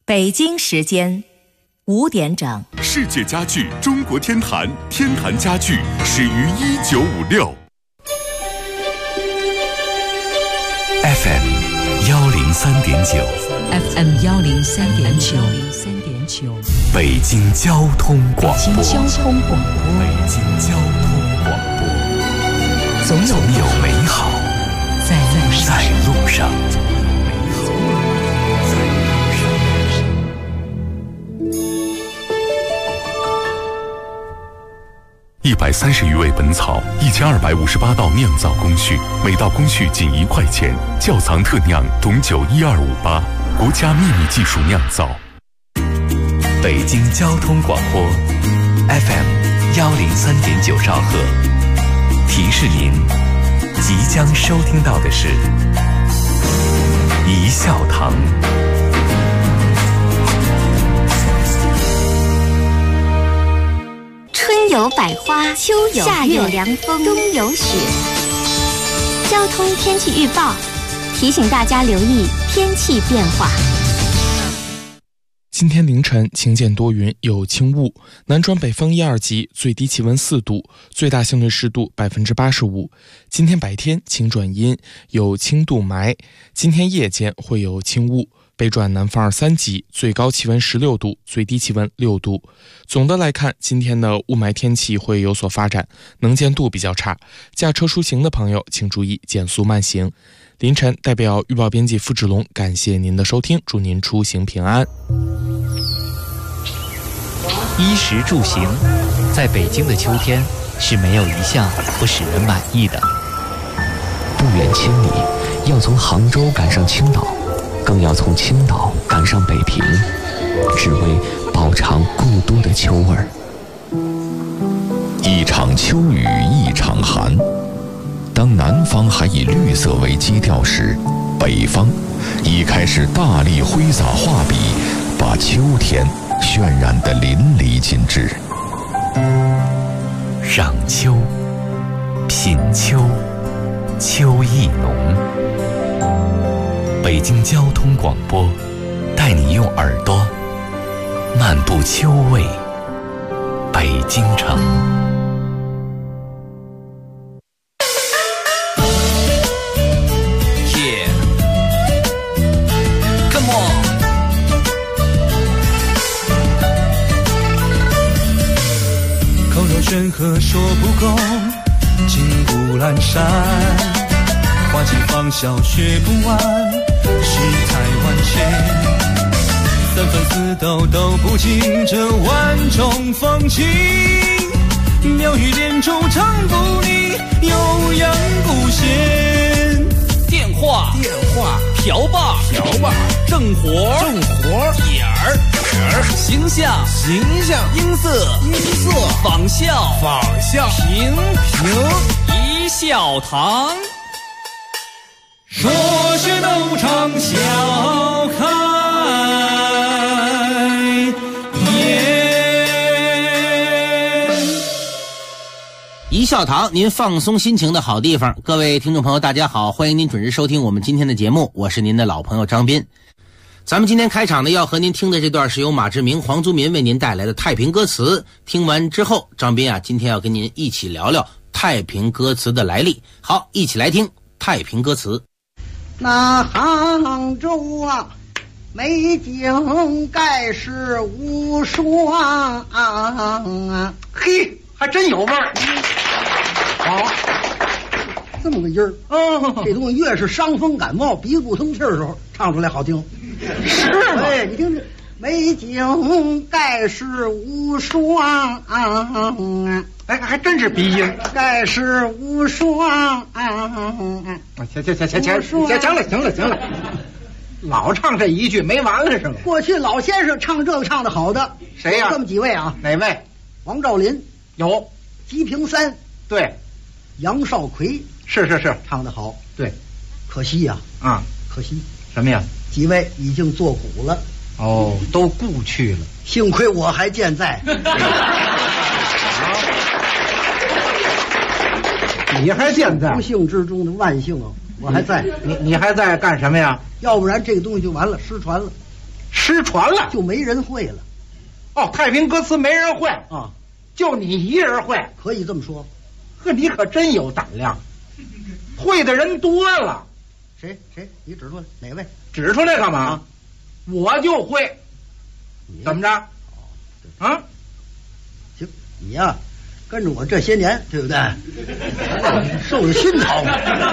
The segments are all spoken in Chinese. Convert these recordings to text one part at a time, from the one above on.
北京时间5点整。 世界家具中国天坛，天坛家具始于1956。FM 103.9 FM 103.9 北京交通广播。 北京交通广播。 北京交通广播。总有美好在路上。130余味本草，1258道酿造工序，每道工序仅1块钱。窖藏特酿董酒12588，国家秘密技术酿造。北京交通广播 FM 103.9兆赫，提示您即将收听到的是一笑堂。 春有百花，秋有夏有凉风，冬有雪。交通天气预报提醒大家留意天气变化。 今天凌晨晴间多云，有轻雾，南转北风1、2级，最低气温4度，最大相对湿度85%。今天白天晴转阴，有轻度霾。今天夜间会有轻雾，北转南风2、3级，最高气温16度，最低气温6度。总的来看，今天的雾霾天气会有所发展，能见度比较差，驾车出行的朋友请注意减速慢行。凌晨代表预报编辑付志龙感谢您的收听，祝您出行平安。 衣食住行，在北京的秋天是没有一项不使人满意的。 不远千里，要从杭州赶上青岛，更要从青岛赶上北平，只为饱尝故都的秋味儿。 一场秋雨一场寒，当南方还以绿色为基调时，北方已开始大力挥洒画笔，把秋天渲染得淋漓尽致。 赏秋，品秋，秋意浓。北京交通广播带你用耳朵漫步秋味北京城。 山河说不够，金谷阑珊，花季芳笑学不完，世态万千，三分四斗都不尽这万种风情，妙语连珠唱不腻，悠扬不闲。 电话瓢把正活点儿形象音色仿效平一笑堂， 说是斗场笑开颜。 一笑堂，您放松心情的好地方。各位听众朋友大家好，欢迎您准时收听我们今天的节目，我是您的老朋友张斌。咱们今天开场呢，要和您听的这段是由马志明、黄祖民为您带来的太平歌词。听完之后，张斌今天要跟您一起聊聊太平歌词的来历。好，一起来听太平歌词。 那杭州美景盖世无双嘿，还真有味儿。 好，这么个音儿，这东西越是伤风感冒、鼻不通气的时候，唱出来好听。 是吗？ 对，你听这美景盖世无双还真是鼻音。 盖世无双行了，老唱这一句没完了是吗？ 过去老先生唱这个唱得好的， 谁呀？ 这么几位啊？ 哪位？ 王兆林有， 吉平三对， 杨少奎是唱得好。 对， 可惜呀，可惜什么呀？ 几位已经作古了。 哦，都故去了。 幸亏我还健在。 你还健在？ 不幸之中的万幸啊！我还在。 你还在干什么呀？ 要不然这个东西就完了，失传了。 失传了， 就没人会了。 哦，太平歌词没人会啊， 就你一人会， 可以这么说。 呵，你可真有胆量，会的人多了。 谁？你指出来哪位？ 指出来干嘛？啊、我就会。怎么着？啊？ 行，你呀、跟着我这些年，对不对？受了熏陶。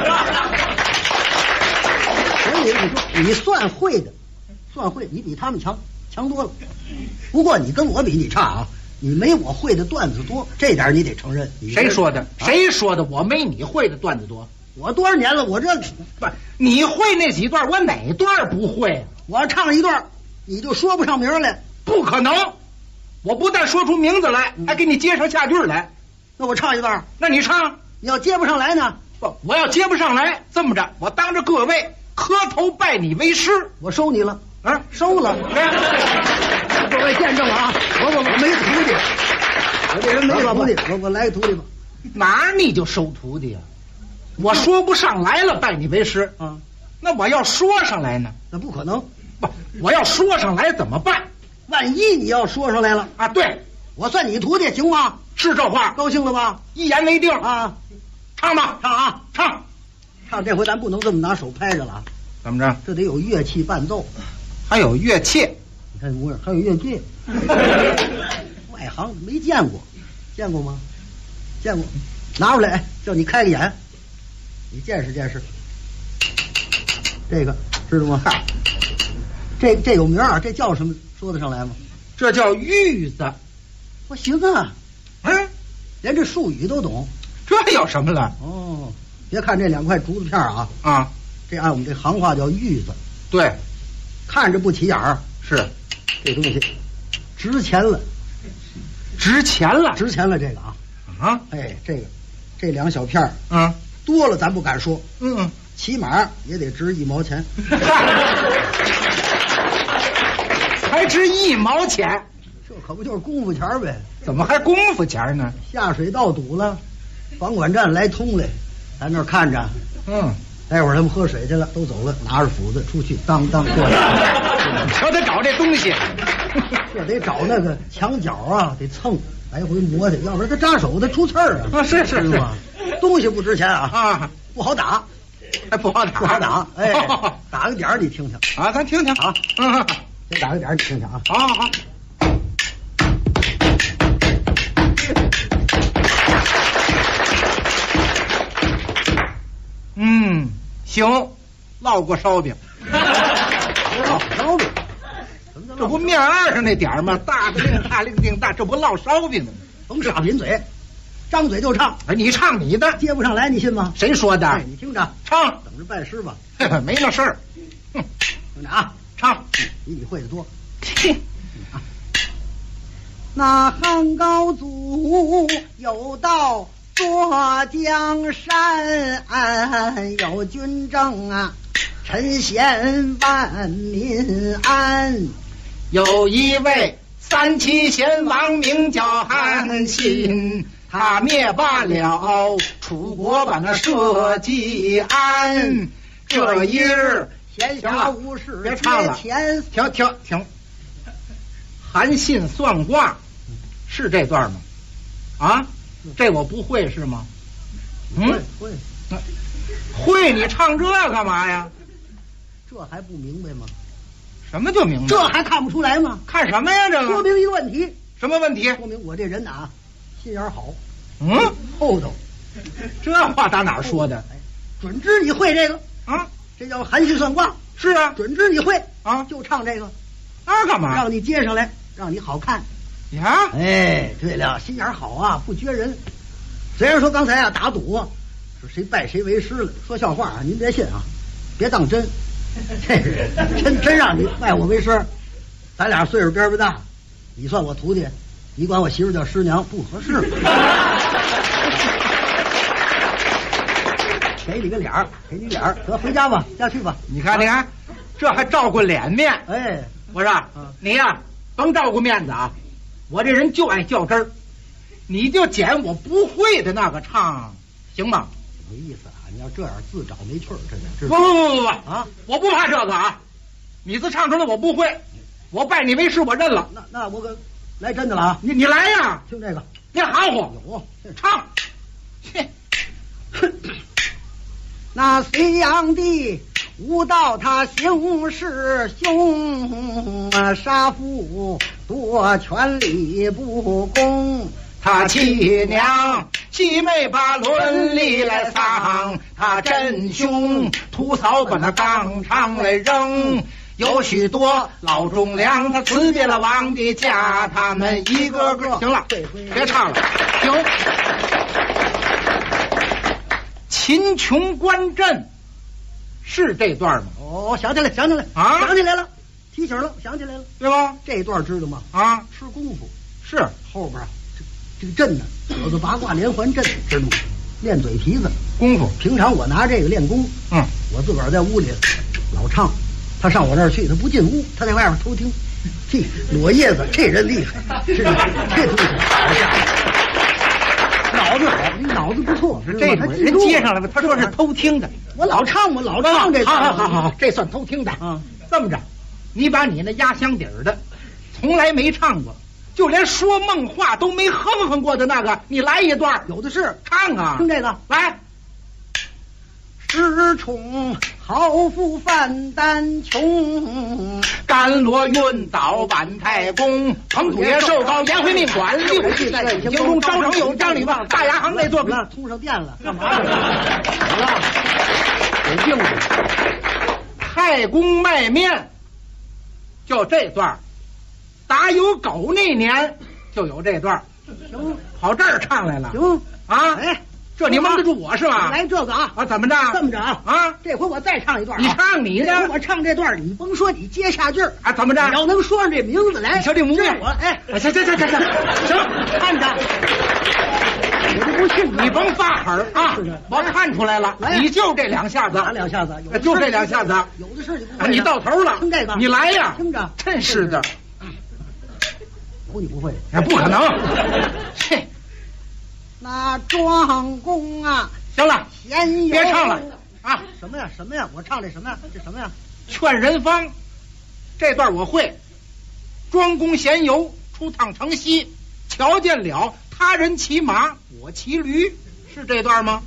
所以你说你算会的，你比他们强多了。不过你跟我比，你差啊。你没我会的段子多，这点你得承认。 谁说的？谁说的？我没你会的段子多。 我多少年了？我这不，你会那几段，我哪段不会啊？ 我要唱一段，你就说不上名来。 不可能！我不但说出名字来，还给你接上下句来。 那我唱一段， 那你唱。 你要接不上来呢？ 不，我要接不上来，这么着，我当着各位磕头拜你为师。 我收你了啊， 收了。各位见证啊，我没徒弟，我这人没徒弟，我来个徒弟吧。 哪儿你就收徒弟啊？我说不上来了，拜你为师啊。那我要说上来呢？ 那不可能。 不，我要说上来怎么办？ 万一你要说上来了啊，对， 我算你徒弟行吗？ 是这话， 高兴了吧？ 一言为定啊！ 唱吧， 唱啊， 唱！ 这回咱不能这么拿手拍着了。 怎么着？ 这得有乐器伴奏， 还有乐器。 你看模样，还有乐器。外行没见过，见过吗？见过，拿出来，叫你开个眼，你见识见识。这个知道吗？这有名啊，这叫什么？说得上来吗？ 这叫玉子。 我行啊，连这术语都懂， 这有什么了？ 哦，别看这2块竹子片啊，这按我们这行话叫玉子。 对， 看着不起眼儿， 是这东西值钱了， 值钱了这个啊，哎，这2小片儿，多了咱不敢说，起码也得值1毛钱。 还值1毛钱， 这可不就是功夫钱呗？ 怎么还功夫钱呢？ 下水道堵了，房管站来通来，咱那儿看着，待会儿他们喝水去了，都走了，拿着斧子出去，当过来。 瞧得找这东西， 这得找那个墙角啊，得蹭，来回磨去，要不然他扎手，他出刺儿啊。 是吧？东西不值钱啊，不好打， 还不好打， 哎，打个点儿你听听啊，咱听听啊， 先打个点儿你听听啊， 好。行，烙过烧饼。 烧饼， 这不面案上那点儿吗？大的令大，令定大，这不烙烧饼呢吗？ 甭傻贫嘴，张嘴就唱。 哎，你唱你的， 接不上来，你信吗？ 谁说的？ 你听着， 唱， 等着拜师吧。 没那事儿。 听着啊， 唱， 比你会的多。那汉高祖有道坐江山，有军政啊，臣贤万民安。 有一位3齐贤王，名叫韩信，他灭罢了楚国，把那社稷安。这一日闲暇无事， 别唱了，停。韩信算卦，是这段吗？啊，这我不会是吗？会，你唱这干嘛呀？ 这还不明白吗？ 什么就明白？ 这还看不出来吗？ 看什么呀？这个说明一个问题。 什么问题？ 说明我这人呐，心眼好，厚道。 这话打哪儿说的？ 准知你会这个啊？ 这叫韩信算卦。 是啊， 准知你会啊， 就唱这个。 干嘛？ 让你接上来，让你好看呀！ 哎，对了，心眼好啊，不撅人。虽然说刚才啊打赌，说谁拜谁为师了，说笑话啊，您别信啊，别当真。真让你拜我为师，咱俩岁数边不大，你算我徒弟，你管我媳妇叫师娘不合适。给你个脸儿，得回家吧，下去吧。 你看，这还照顾脸面。 哎， 我说你呀，甭照顾面子啊，我这人就爱较真儿，你就捡我不会的那个唱，行吗？ 没意思啊！你要这样自找没趣儿，这不啊！我不怕这个啊！你自唱出来我不会， 我拜你为师，我认了。 那我可来真的了啊！ 你来呀！ 听这个， 你含糊有唱。 那隋炀帝无道他行事凶，杀父夺权力不公。 他妻娘妻妹把伦理来丧，他真凶屠嫂把那纲常来扔。有许多老忠良，他辞别了王的家，他们一个个行了，别唱了，行。秦琼观阵是这段吗？ 哦，想起来啊，想起来了，提醒了，想起来了， 对吧？ 这段知道吗？ 啊， 吃功夫是后边这个阵呢，有个八卦连环阵，知道吗？练嘴皮子功夫。平常我拿这个练功，我自个儿在屋里老唱。他上我那儿去，他不进屋，他在外面偷听。这裸叶子，这人厉害，是吧？这东西脑子好，你脑子不错。 这人接上来了，他说是偷听的。 我老唱这。 好，这算偷听的。这么着，你把你那压箱底儿的，从来没唱过，就连说梦话都没哼过的那个，你来一段， 有的是。 唱啊！ 听这个， 来。 失宠豪富范丹穷， 甘罗晕倒晚太公，彭祖爷寿高颜回命馆，六气在行中招生有张李旺，大牙行内做了，通上电了，干嘛去了？好了，有病了。 太公卖面，就这段，打有狗那年就有这段， 行， 跑这儿唱来了， 行啊， 哎。 这你蒙得住我是吧？ 来这个啊！ 怎么着？ 这么着啊！这回我再唱一段。 你唱你的， 我唱这段，你甭说，你接下句啊！怎么着？ 你要能说上这名字来， 你瞧这模样， 我行，看着， 我就不信你甭发狠啊！我看出来了，你就这两下子， 哪两下子？ 就这两下子， 有的是你。 你到头了， 听这个， 你来呀！ 听着， 真是的， 有你不会？ 不可能！切， 那庄公啊！ 行了，别唱了啊！ 什么呀？我唱这什么呀？这什么呀？ 劝人方，这段我会。庄公闲游，出趟城西，瞧见了他人骑马，我骑驴，是这段吗？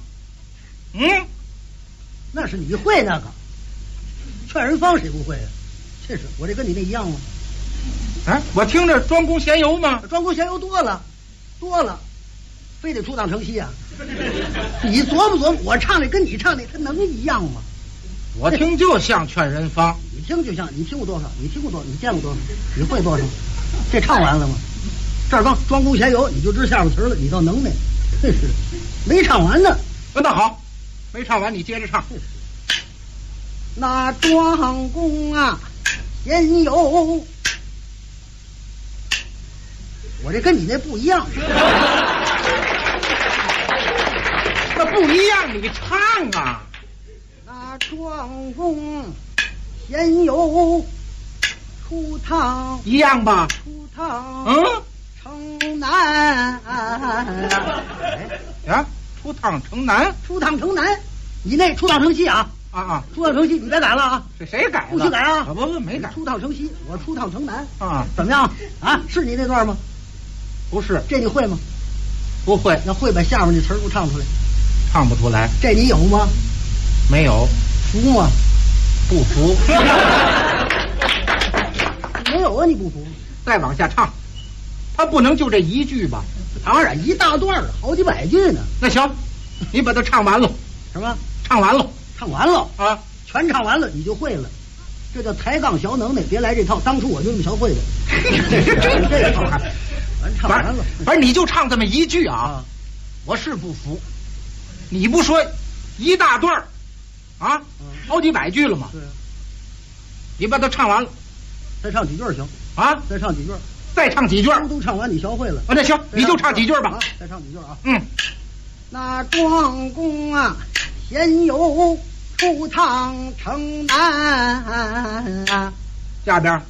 那是你会那个。劝人方谁不会啊？这是我这跟你那一样吗？ 我听着庄公闲游嘛， 庄公闲游多了，非得出趟城西啊！你琢磨，我唱的跟你唱的，它能一样吗？ 我听就像劝人方， 你听就像，你听过多少？你见过多少？你会多少？这唱完了吗？这儿刚庄公闲游，你就知下边词了，你倒能耐，真是没唱完呢。 那好，没唱完你接着唱。 那庄公啊，闲游，我这跟你那不一样。 那不一样，你唱啊！ 那庄公闲游，出趟一样吧？ 出趟城南。 出趟城南， 出趟城南，你那出趟城西啊？出趟城西，你别改了啊！ 这谁改了？ 不许改啊！ 不，没改。 出趟城西，我出趟城南啊？ 怎么样啊？是你那段吗？ 不是， 这你会吗？ 不会。 要会把下面那词儿给我唱出来。 唱不出来。 这你有吗？ 没有。 服吗？ 不服。 没有啊，你不服？ 再往下唱，他不能就这一句吧？ 当然，一大段好几百句呢。 那行，你把它唱完了。 什么？ 唱完了。 唱完了啊！ 全唱完了，你就会了。这叫抬杠小能耐，别来这套。当初我就这么学会的。这套完唱完了， 反正你就唱这么一句啊！我是不服。你不说一大段啊，好几百句了吗？ 对。 你把它唱完了， 再唱几句行啊？ 再唱几句， 再唱几句， 都唱完，你学会了。 那行，你就唱几句吧。 再唱几句啊。 那庄公啊，闲游出趟城南啊， 下边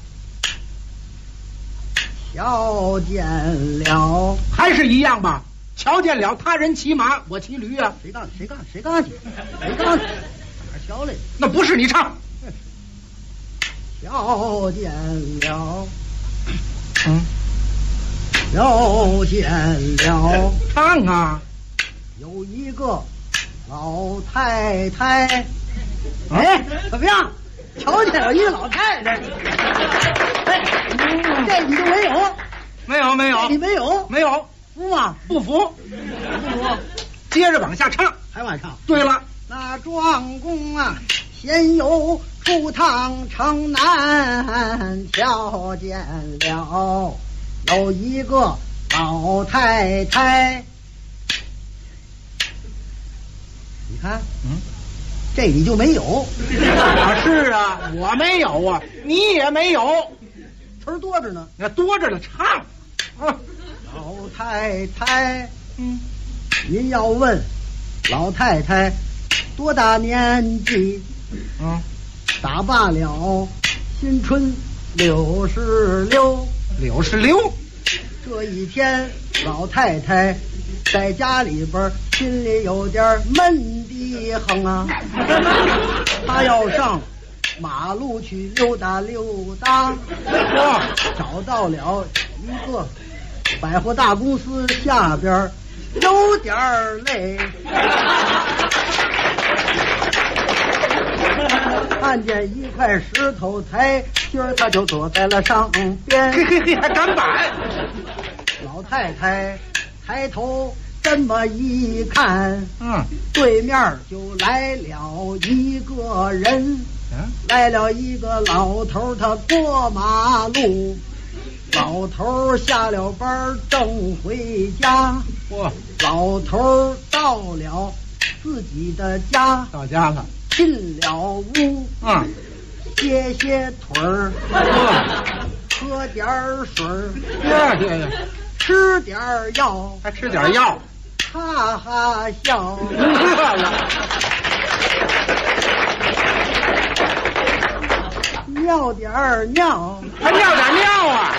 瞧见了， 还是一样吧？瞧见了他人骑马，我骑驴啊！ 谁刚哪瞧来？ 那不是你唱。 瞧见了，瞧见了， 唱啊！ 有一个老太太，哎，怎么样？瞧见了一个老太太，哎，这你就没有？ 没有，没有， 你没有？ 没有， 服吗？ 不服， 不服。 接着往下唱， 还往唱。 对了， 那庄公啊，先有出趟城南，瞧见了有一个老太太。你看，这你就没有。 是啊，我没有啊，你也没有， 词儿多着呢。 那多着了，唱啊。 老太太，您要问老太太多大年纪？打罢了新春66。 66。 这一天，老太太在家里边心里有点闷的很啊，她要上马路去溜达溜达，找到了一个百货大公司下边，有点累，看见一块石头台阶儿，他就坐在了上边。 嘿嘿嘿，还敢摆！ 老太太抬头这么一看，对面就来了一个人，来了一个老头，他过马路。老头下了班正回家，老头到了自己的家， 到家了， 进了屋，歇歇腿儿，喝点水儿，吃点药， 还吃点药， 哈哈笑，尿点尿， 还尿点尿啊！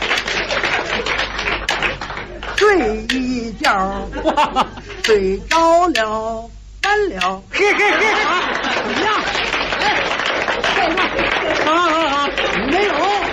睡一觉，睡着了，完了， 嘿嘿嘿， 怎么样？哎，这个，好，你没有，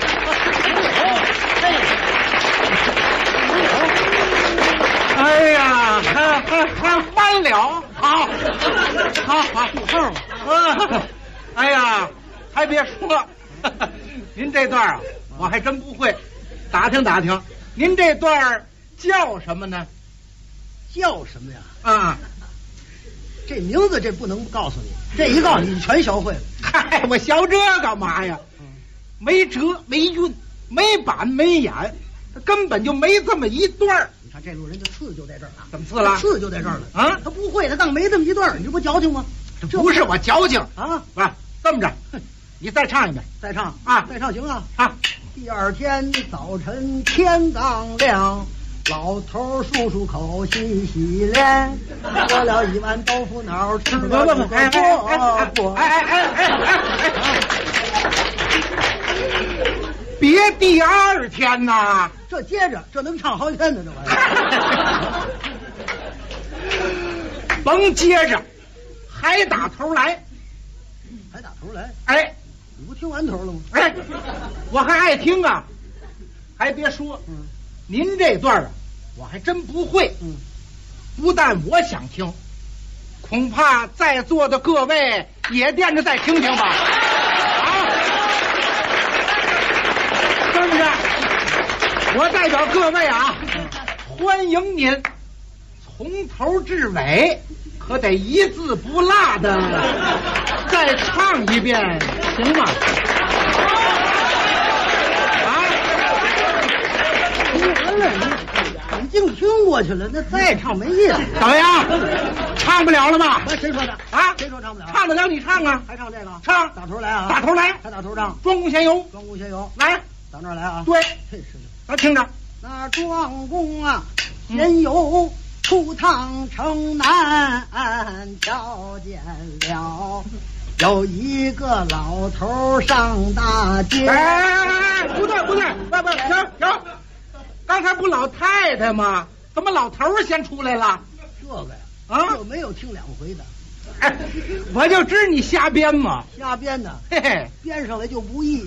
哎呀，还完了，好， 不错嘛，哎呀，还别说，您这段啊，我还真不会，打听打听，您这段叫什么呢？ 叫什么呀？ 啊， 这名字这不能告诉你，这一告诉你全学会了。 嗨，我学这干嘛呀？没辙没韵，没板没眼，根本就没这么一段。 你看这路人的刺就在这儿了。 怎么刺了？ 刺就在这儿了啊！ 他不会，他当没这么一段，你这不矫情吗？ 这不是我矫情啊！ 不是这么着，你再唱一遍， 再唱啊， 再唱行啊！ 唱。 第二天早晨天刚亮，老头漱漱口，洗洗脸，喝了一碗豆腐脑，吃了一个饽饽。 别第二天呐， 这接着这能唱好几天呢，这玩意儿。甭接着，还打头来， 还打头来。 哎， 你不听完头了吗？ 哎，我还爱听啊，还别说，您这段啊，我还真不会。不但我想听，恐怕在座的各位也惦着再听听吧。啊，是不是？我代表各位啊，欢迎您从头至尾，可得一字不落的再唱一遍，行吗？ 听完了，你净听过去了，那再唱没意思。 怎么样？唱不了了吧？ 谁说的啊？ 谁说唱不了？ 唱得了你唱啊！ 还唱这个？ 唱， 打头来啊！ 打头来， 还打头唱。 庄公先游， 庄公先游， 来， 到那儿来啊！ 对， 这是咱听着。 那庄公啊，先游出趟城南，瞧见了有一个老头上大街。 哎，不对，停！刚才不老太太吗？怎么老头先出来了？ 这个呀， 啊， 就没有听两回的。 我就知你瞎编嘛。 瞎编的， 嘿嘿， 编上来就不易。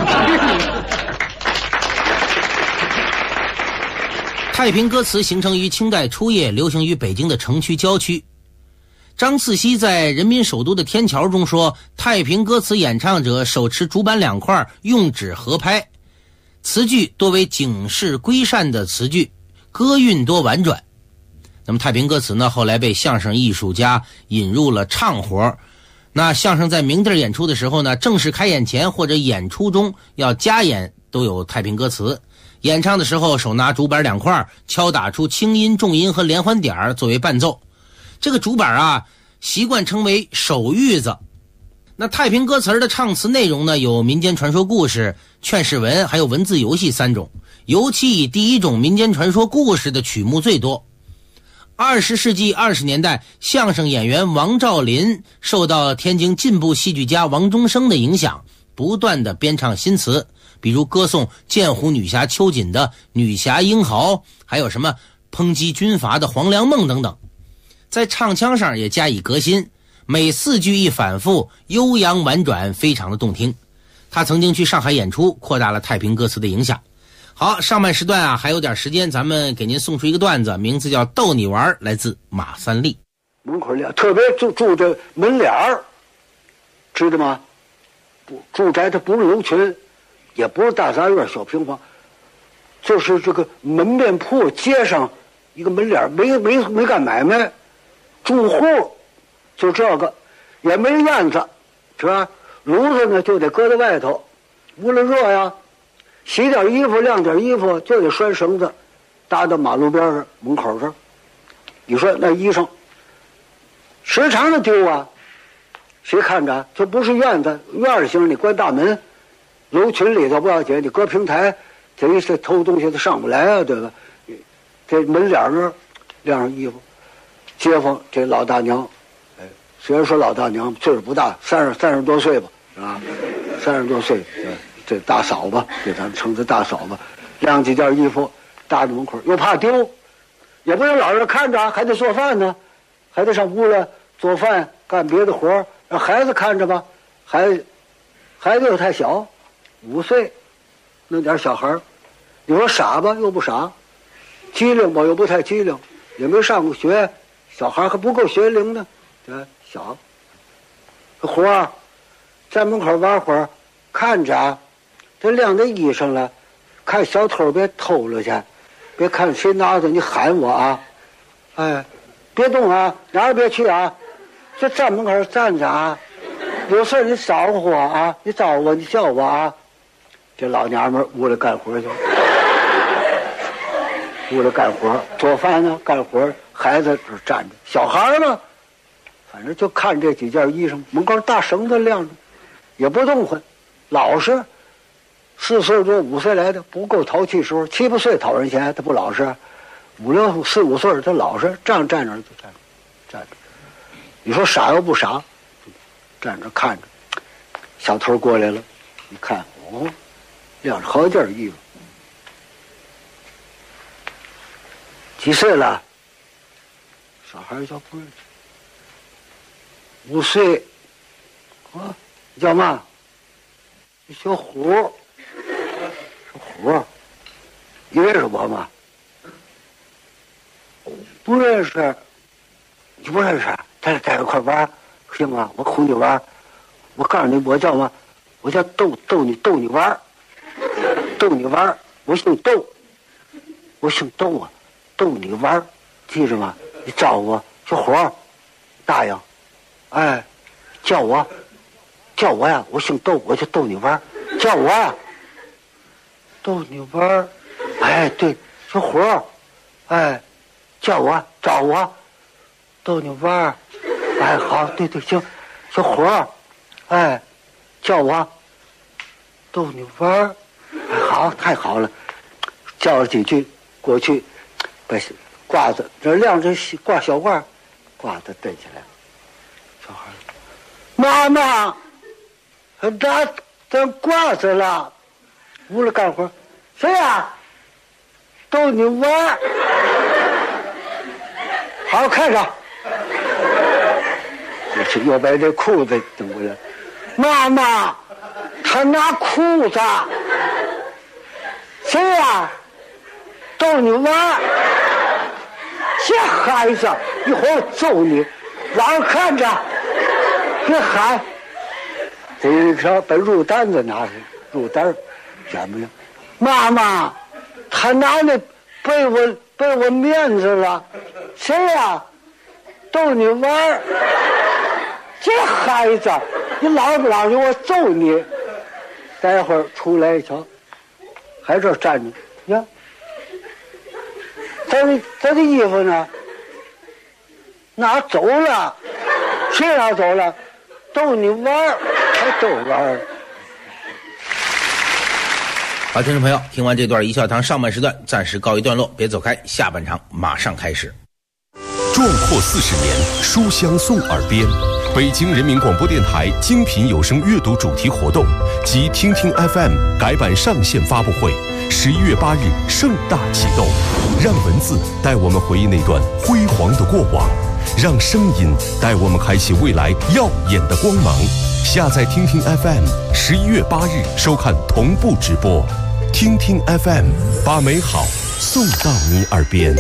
太平歌词形成于清代初叶，流行于北京的城区郊区。张次溪在《人民首都的天桥》中说，太平歌词演唱者手持竹板2块，用指合拍，词句多为警示归善的词句，歌韵多婉转。那么太平歌词呢，后来被相声艺术家引入了唱活。那相声在明地演出的时候呢，正式开演前或者演出中要加演都有太平歌词。演唱的时候手拿竹板2块，敲打出轻音、重音和连环点作为伴奏。这个竹板啊，习惯称为手谕子。那太平歌词的唱词内容呢，有民间传说故事、劝世文，还有文字游戏3种，尤其以第一种民间传说故事的曲目最多。20世纪20年代，相声演员王兆林受到天津进步戏剧家王中生的影响，不断的编唱新词，比如歌颂剑湖女侠秋瑾的女侠英豪，还有什么抨击军阀的黄粱梦等等。在唱腔上也加以革新，每4句一反复，悠扬婉转，非常的动听。他曾经去上海演出，扩大了太平歌词的影响。好，上半时段啊还有点时间，咱们给您送出一个段子，名字叫逗你玩，来自马三立。 门口帘特别住这门帘儿，知道吗？住宅它不是楼群，也不是大杂院小平房，就是这个门面铺街上一个门帘，没干买卖，住户就这个，也没院子，是吧？炉子呢就得搁在外头，屋里热呀，洗点衣服晾点衣服就得拴绳子，搭到马路边上门口这儿。你说那衣裳时常的丢啊，谁看着？这不是院子，院型你关大门，楼群里头不要紧，你搁平台，这一次偷东西他上不来啊，对吧？这门脸那儿晾上衣服，街坊这老大娘，哎，虽然说老大娘岁数不大，三十多岁吧，啊，30多岁，这大嫂子，这咱称之大嫂子，晾几件衣服搭在门口，又怕丢，也不能老是看着，还得做饭呢，还得上屋来做饭干别的活，让孩子看着吧，孩子又太小，5岁，弄点小孩，你说傻吧又不傻，机灵吧又不太机灵，也没上过学，小孩还不够学龄呢，小活儿在门口玩会儿，看着这晾着衣裳了，看小偷别偷了去，别看谁拿着你喊我啊，哎，别动啊，哪儿别去啊，就站门口站着啊，有事你招呼我啊，你招呼我，你叫我啊。这老娘们屋里干活去，屋里干活，做饭呢，干活，孩子这站着，小孩呢，反正就看这几件衣裳，门口大绳子晾着，也不动换，老实。4岁多5岁来的不够淘气时候，7、8岁讨人嫌，他不老实，4、5岁他老实，站着就站着。你说傻又不傻，站着看着，小偷过来了，一看哦，晾着好件衣服，几岁了？小孩叫不认识，5岁，啊，叫嘛？小虎。虎，你认识我吗？不认识，你不认识，咱俩在一块玩行吗？我哄你玩，我告诉你，我叫嘛？我叫逗你玩，逗你玩，我姓窦，我姓窦啊，逗你玩，记着吗？你招我，小伙，答应，哎，叫我呀，我姓窦，我就逗你玩，叫我呀。逗你玩，哎，对，小伙，哎，叫我找我，逗你玩，哎，好，对，行，小伙，哎，叫我，逗你玩，哎，好，太好了，叫了几句，过去把褂子这晾着挂小褂，褂子蹬起来，小孩，妈妈，拿咱褂子了。屋里干活，谁呀？逗你玩，好好看着。 过去，又把这裤子蹬过来。妈妈，他拿裤子。谁呀？逗你玩。这孩子，一会儿揍你，晚上看着，别喊。这条把肉单子拿来，肉单怎么样？妈妈，他拿那被我面子了。谁呀？逗你玩。这孩子，你老不老实，我揍你。待会儿出来一瞧，还这站着，呀，他的衣服呢？拿走了。谁拿走了？逗你玩，还逗玩。 好，听众朋友，听完这段一笑堂上半时段暂时告一段落，别走开，下半场马上开始。 壮阔40年，书香送耳边。北京人民广播电台精品有声阅读主题活动及听听 FM 改版上线发布会，11月8日盛大启动。让文字带我们回忆那段辉煌的过往，让声音带我们开启未来耀眼的光芒。下载听听 FM，11月8日收看同步直播。听听 FM， 把美好送到你耳边。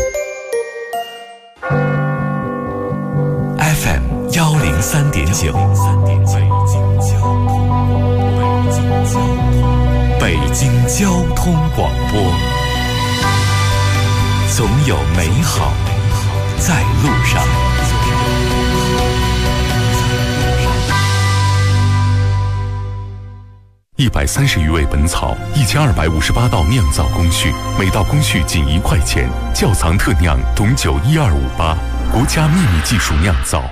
FM 103.9，北京交通广播，总有美好在路上。130余味本草，1258道酿造工序，每道工序仅1块钱，窖藏特酿董酒12588，国家秘密技术酿造。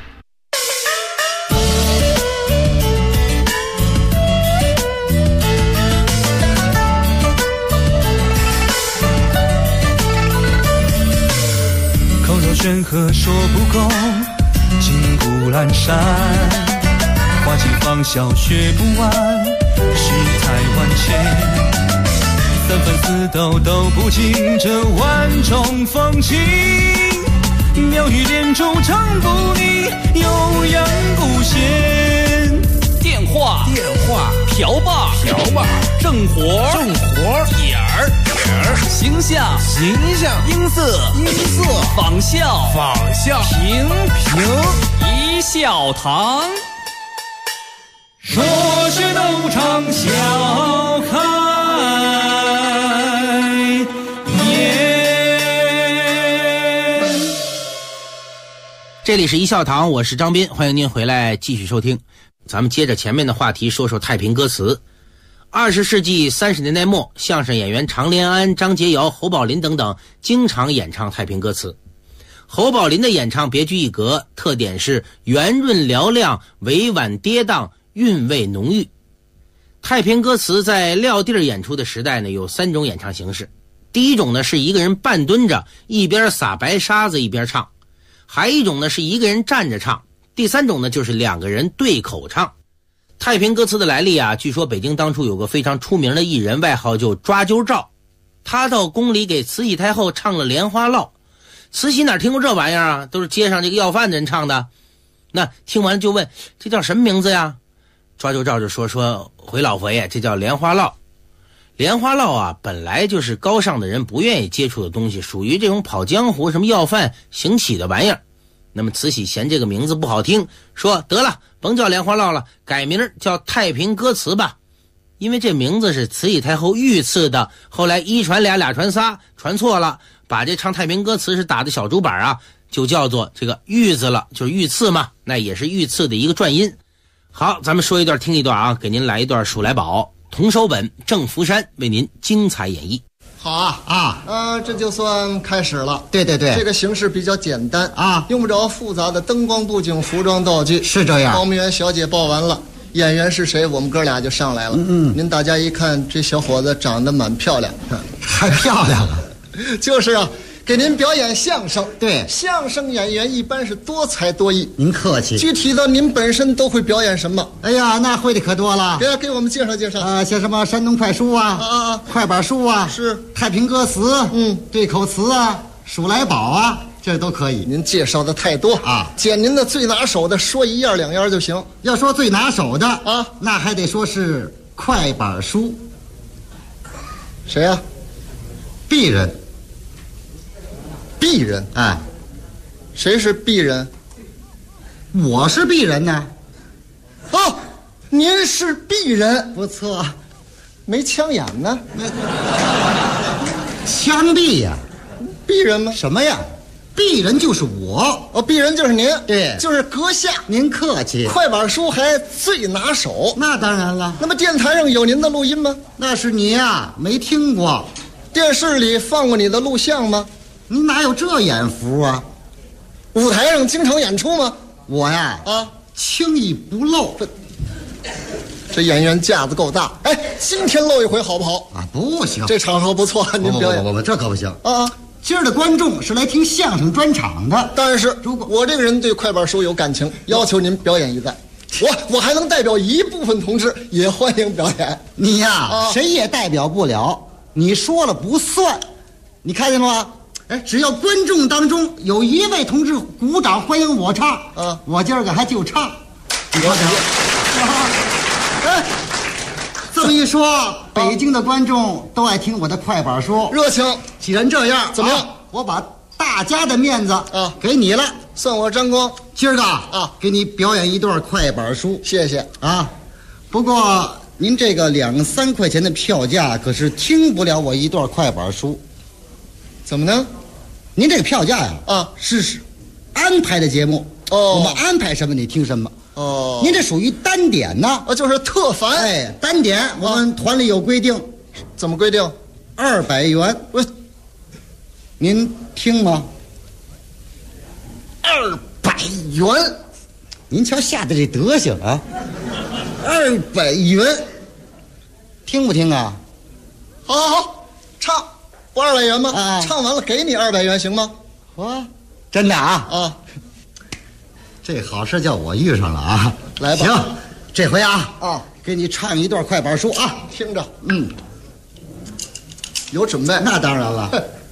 口若悬河说不够，金谷阑珊，花季芳笑学不完，世态万千。三分四斗斗不尽这万种风情，妙语连珠唱不腻，悠扬不闲。 电话瓢把正活点儿形象音色仿效平一笑堂， 说学逗唱笑开颜。 这里是一笑堂，我是张斌，欢迎您回来继续收听。咱们接着前面的话题说说太平歌词。20世纪30年代末，相声演员常连安、张杰尧、侯宝林等等经常演唱太平歌词。侯宝林的演唱别具一格，特点是圆润嘹亮、委婉跌宕，韵味浓郁。太平歌词在撂地演出的时代呢，有3种演唱形式。第一种呢是一个人半蹲着，一边撒白沙子一边唱；还一种呢是一个人站着唱；第3种呢就是2个人对口唱。太平歌词的来历啊，据说北京当初有个非常出名的艺人，外号就抓阄赵，他到宫里给慈禧太后唱了莲花落。慈禧哪听过这玩意儿啊，都是街上这个要饭的人唱的。那听完就问这叫什么名字呀？抓阄赵就说回老佛爷，这叫莲花落。莲花落啊，本来就是高尚的人不愿意接触的东西，属于这种跑江湖什么要饭行乞的玩意儿。那么慈禧嫌这个名字不好听，说得了，甭叫莲花落了，改名叫太平歌词吧。因为这名字是慈禧太后御赐的，后来1传2，2传3，传错了，把这唱太平歌词是打的小竹板啊，就叫做这个御字了，就是御赐嘛，那也是御赐的一个转音。好，咱们说一段听一段啊，给您来一段《数来宝》，童守本、郑福山为您精彩演绎。 好这就算开始了。对，这个形式比较简单啊，用不着复杂的灯光布景、服装道具。是这样。报名员小姐报完了，演员是谁，我们哥俩就上来了。您大家一看，这小伙子长得蛮漂亮，还漂亮啊？就是啊，给您表演相声。对，相声演员一般是多才多艺。您客气。具体的您本身都会表演什么？哎呀，那会的可多了。给我们介绍介绍啊，像什么山东快书啊，快板书啊，是太平歌词，对口词啊，数来宝啊， 这都可以。您介绍的太多啊，捡您的最拿手的，说一样两样就行。 要说最拿手的啊，那还得说是快板书。 谁呀？ 鄙人。 鄙人？ 哎， 谁是鄙人？ 我是鄙人呢。 哦，您是鄙人， 不错。 没枪眼呢？ 枪毙呀！ 鄙人吗？ 什么呀？鄙人就是我。 哦，鄙人就是您。 对， 就是阁下。 您客气。 快板书还最拿手。 那当然了。 那么电台上有您的录音吗？ 那是你呀，没听过。 电视里放过你的录像吗？ 你哪有这眼福啊？ 舞台上经常演出吗？ 我呀，轻易不露。 这演员架子够大。哎，今天露一回好不好？ 啊，不行。 这场合不错，您表演。 不，这可不行啊！ 今儿的观众是来听相声专场的。 但是如果我这个人对快板书有感情，要求您表演一段。我还能代表一部分同志，也欢迎表演。 你呀，谁也代表不了，你说了不算。你看见了吗？哎，只要观众当中有一位同志鼓掌欢迎我唱，我今儿个还就唱。你瞧瞧，哎，这么一说，北京的观众都爱听我的快板书， 热情。 既然这样， 怎么样？ 我把大家的面子给你了， 算我沾光。 今儿个给你表演一段快板书， 谢谢啊。不过您这个2、3块钱的票价可是听不了我一段快板书。 怎么呢？ 您这个票价呀，是安排的节目，我们安排什么你听什么。您这属于单点呢， 就是特烦。 哎，单点我们团里有规定。 怎么规定 ？200元。您听吗 ？200元。 您瞧吓得这德行啊！200元，听不听啊？ 好，唱。不200元吗？唱完了给你200元行吗？ 真的啊！这好事叫我遇上了啊！ 来吧， 行，这回给你唱一段快板书啊， 听着，有准备。 那当然了。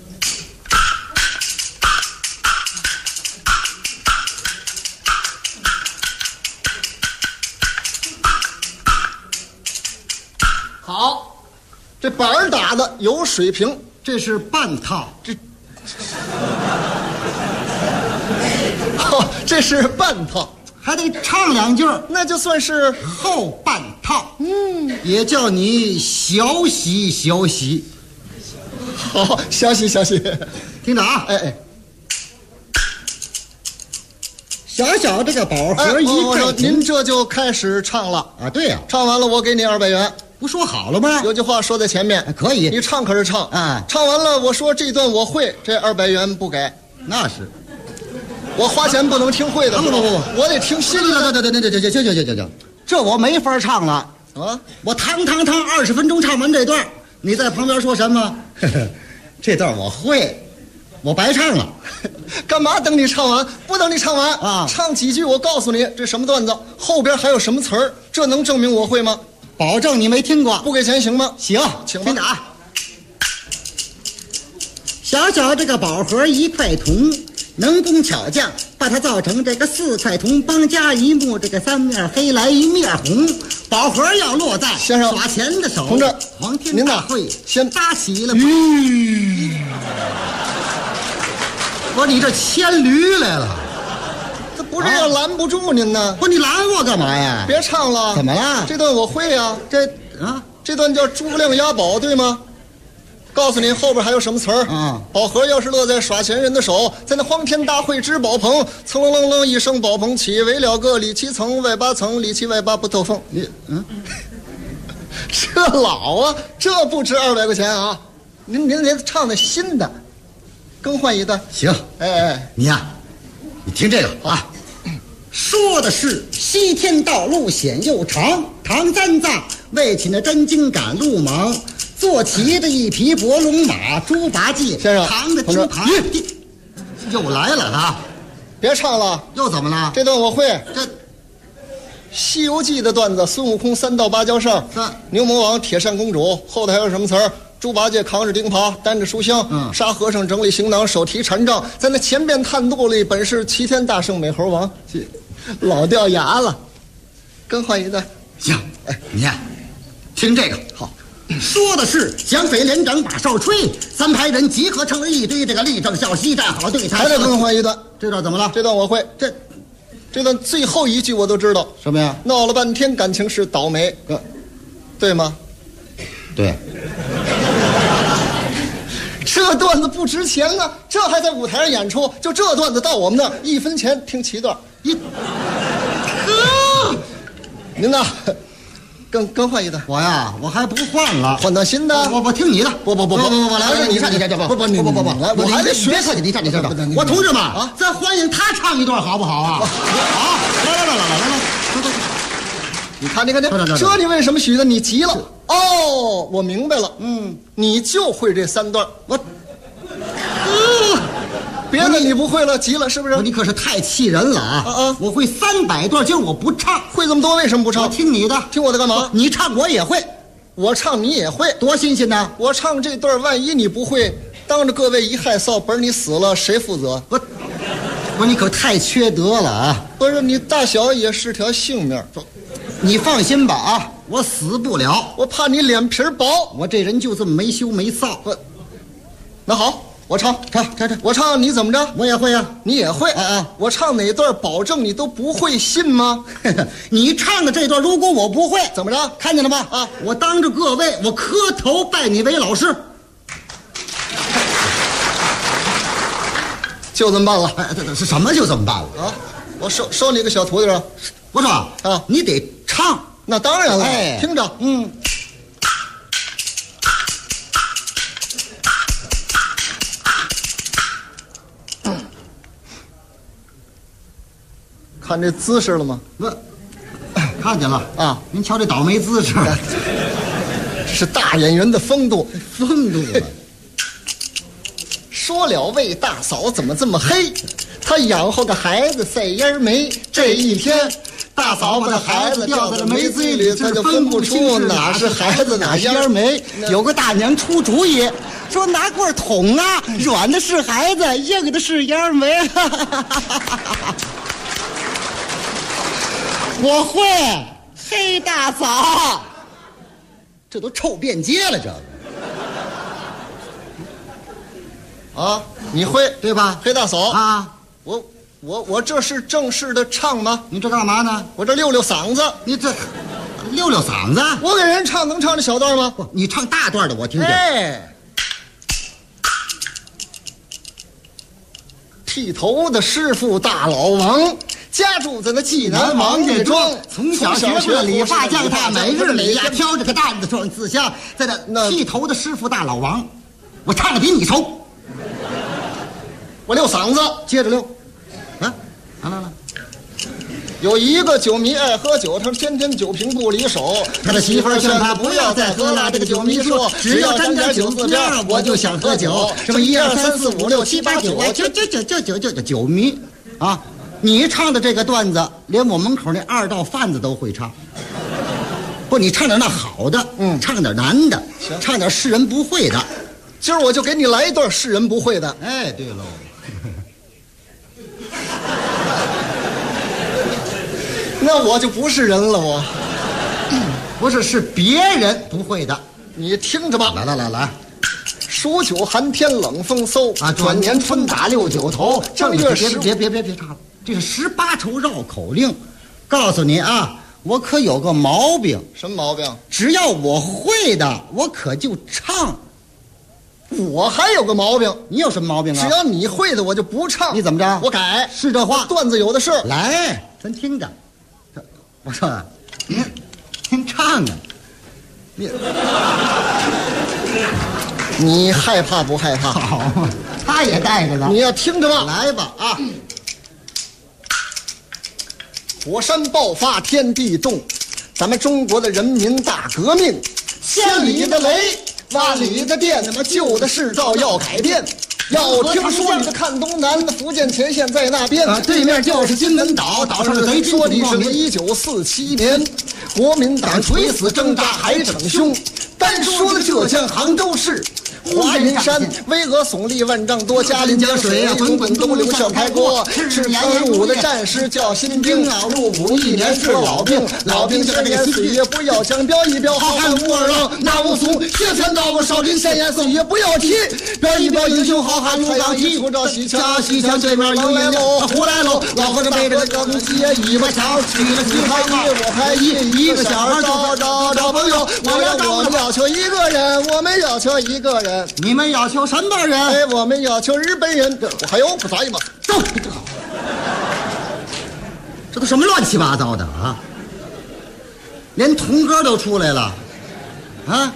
好，这板儿打的有水平。 这是半套， 这是半套， 还得唱2句， 那就算是后半套。也叫你小喜小喜。 好，小喜小喜。 听着啊， 哎， 小小这个宝盒一块， 您这就开始唱了啊？对呀， 唱完了我给你200元。 不说好了吗？ 有句话说在前面， 可以。 你唱可是唱啊，唱完了我说这段我会，这200元不给。 那是， 我花钱不能听会的。 不， 我得听新的。 行，这我没法唱了啊！ 我堂20分钟唱完这段，你在旁边说什么？这段我会，我白唱了。 干嘛等你唱完？不等你唱完啊！ 唱几句，我告诉你这什么段子，后边还有什么词儿，这能证明我会吗？ 保证你没听过， 不给钱行吗？ 行， 请听着啊。小小这个宝盒1块铜，能工巧匠把它造成这个4块铜，帮加一目这个3面黑来1面红。宝盒要落在先生耍钱的手， 同志， 皇天大会先搭起了。我说你这牵驴来了。 不是要拦不住您呢？ 不，你拦我干嘛呀？ 别唱了！ 怎么了？ 这段我会呀。这段叫诸葛亮押宝，对吗？告诉你后边还有什么词儿啊？ 宝盒要是落在耍钱人的手，在那荒天大会之宝棚，蹭楞楞楞一声宝棚起，围了个里7层外8层，里7外8不透风。这老啊，这不值200块钱啊！您唱的新的，更换一段。 行， 哎， 你呀，你听这个啊。说的是西天道路险又长，唐三藏为请那真经赶路忙，坐骑着一匹伯龙马，猪八戒先生扛着金牌，又来了啊！ 别唱了， 又怎么了？ 这段我会。 这《 西游记》的段子，孙悟空3到芭蕉扇，牛魔王、铁扇公主，后头还有什么词儿？ 猪八戒扛着钉耙，担着书箱，沙和尚整理行囊，手提禅杖，在那前边探路里，本是齐天大圣美猴王，老掉牙了。更换一段， 行，哎，你看，听这个好。说的是蒋匪连长把哨吹，三排人集合成了一堆，这个立正校西站好对台。 还得更换一段， 这段怎么了？ 这段我会，这段最后一句我都知道。 什么呀？ 闹了半天感情是倒霉，对吗？ 对。 这段子不值钱呢，这还在舞台上演出，就这段子到我们那儿1分钱听7段。您呢？更换一段。 我呀，我还不换了， 换段新的。 我听你的。不，来，你站，来，我还得学客气，你站。我同志们啊，咱欢迎他唱一段好不好啊？好，来， 你看，这你为什么许的？你急了？哦，我明白了。你就会这3段。别的你不会了，急了是不是？ 你可是太气人了啊！我会300段，今儿我不唱， 会这么多为什么不唱？ 我听你的， 听我的干嘛？ 你唱我也会， 我唱你也会， 多新鲜呐！ 我唱这段，万一你不会，当着各位一害臊，本你死了谁负责？ 不是你可太缺德了啊！ 不是你大小也是条性命， 你放心吧啊，我死不了， 我怕你脸皮薄， 我这人就这么没羞没臊。 那好。我唱，我唱，你怎么着？ 我也会啊， 你也会啊！ 我唱哪段，保证你都不会信吗？ 你唱的这段，如果我不会， 怎么着？ 看见了吧？啊！我当着各位，我磕头拜你为老师， 就这么办了。 这是什么？就这么办了啊！我收你个小徒弟了。 我说啊，你得唱， 那当然了。 哎， 听着，看这姿势了吗？ 看见了啊！您瞧这倒霉姿势， 是大演员的风度， 风度。 说了位大嫂怎么这么黑？她养活个孩子赛烟梅。这一天，大嫂把孩子掉在了梅嘴里，她就分不出哪是孩子哪是烟梅。 有个大娘出主意，说拿棍捅啊，软的是孩子，硬的是烟梅。我会，黑大嫂，这都臭遍街了，这个啊，你会对吧？ 黑大嫂啊， 我这是正式的唱吗？ 你这干嘛呢？ 我这溜溜嗓子。 你这溜溜嗓子？ 我给人唱能唱这小段吗？ 不，你唱大段的，我听听。 哎，剃头的师傅大老王。家住在那济南王家庄， 从小学会理发匠，他每日每夜挑着个担子装自香。在那剃头的师傅大老王，我唱的比你熟。 我溜嗓子， 接着溜。来， 有一个酒迷爱喝酒，他天天酒瓶不离手。 他的媳妇儿劝他不要再喝了。这个酒迷说，只要沾点酒字边，我就想喝酒。什么1、2、3、4、5、6、7、8、9啊，酒迷啊！你唱的这个段子，连我门口那2道贩子都会唱。不，你唱点那好的，唱点难的，唱点世人不会的。 今儿我就给你来一段世人不会的。 哎，对喽。 那我就不是人了，我不是，是别人不会的。 你听着吧。 来。 数九寒天冷风嗖啊，转年春打6九头。 正月别唱了，这是18愁绕口令。告诉你啊，我可有个毛病。 什么毛病？ 只要我会的，我可就唱。 我还有个毛病。 你有什么毛病啊？ 只要你会的，我就不唱。 你怎么着？ 我改。 是这话。 段子有的是。 来，咱听着。我说，您唱啊， 你害怕不害怕？ 好，他也带着呢。 你要听着吧， 来吧啊！ 火山爆发，天地动，咱们中国的人民大革命，千里的雷，万里的电，那么旧的世道要改变。要听说你的看东南，福建前线在那边， 对面就是金门岛，岛上的贼说的是1947年，国民党垂死挣扎还逞凶。 咱说的浙江杭州市。华云山巍峨耸立万丈多，嘉陵江水啊滚滚东流笑开锅。是年入伍的战士叫新兵啊，入伍1年是老兵，老兵这年岁月不要讲，标一标好汉武二郎那武松，血泉刀过少林闲言岁月不要提，标一标英雄好汉卢刚提。出招西墙西墙对面有来喽，胡来喽，老和尚背着个钢鞋，一把枪举了几排一，我还一个小孩找朋友，我们要求一个人，我们要求一个人。 你们要求什么人？ 哎，我们要求日本人。我还有不咋一嘛？走！ 这都什么乱七八糟的啊！连童歌都出来了啊！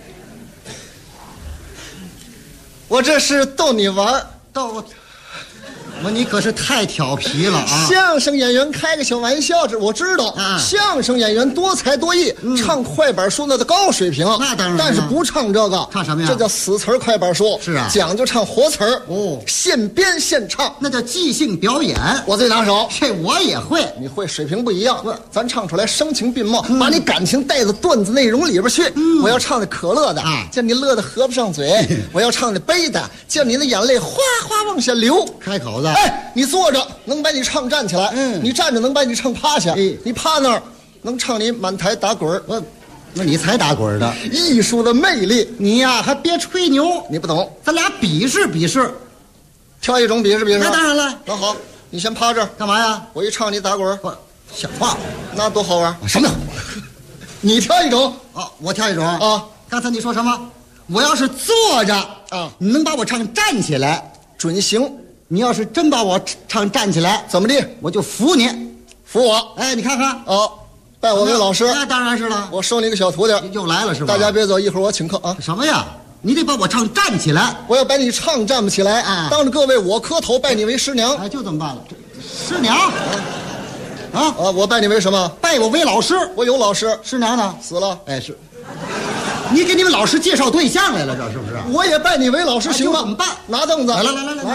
我这是逗你玩， 逗我你可是太调皮了啊！ 相声演员开个小玩笑，这我知道。相声演员多才多艺，唱快板说那的高水平。 那当然， 但是不唱这个， 唱什么呀？ 这叫死词快板说。 是啊， 讲究唱活词儿哦， 现编现唱， 那叫即兴表演。 我最拿手， 这我也会。 你会水平不一样，咱唱出来声情并茂，把你感情带到段子内容里边去。我要唱的可乐的，叫你乐得合不上嘴；我要唱的悲的，叫你的眼泪哗哗往下流。 开口子。 哎，你坐着能把你唱站起来，你站着能把你唱趴下，你趴那儿能唱你满台打滚儿。 那你才打滚的， 艺术的魅力， 你呀还别吹牛， 你不懂， 咱俩比试比试， 挑一种比试比试。 那当然了， 那好，你先趴这儿干嘛呀？ 我一唱你打滚儿， 像话， 那多好玩。 什么？ 你挑一种啊，我挑一种啊。 刚才你说什么？我要是坐着啊， 你能把我唱站起来， 准行。 你要是真把我唱站起来， 怎么地？ 我就服你， 服我。 哎，你看看， 哦，拜我为老师。 那当然是了， 我收你个小徒弟。 又来了是吧？ 大家别走，一会儿我请客啊。 什么呀？你得把我唱站起来， 我要把你唱站不起来啊！当着各位我磕头拜你为师娘。 哎，就这么办了。师娘啊， 我拜你为什么？ 拜我为老师。 我有老师， 师娘呢？ 死了。 哎，是。你给你们老师介绍对象来了，这是不是？ 我也拜你为老师，行吗？ 怎么办？ 拿凳子。 来。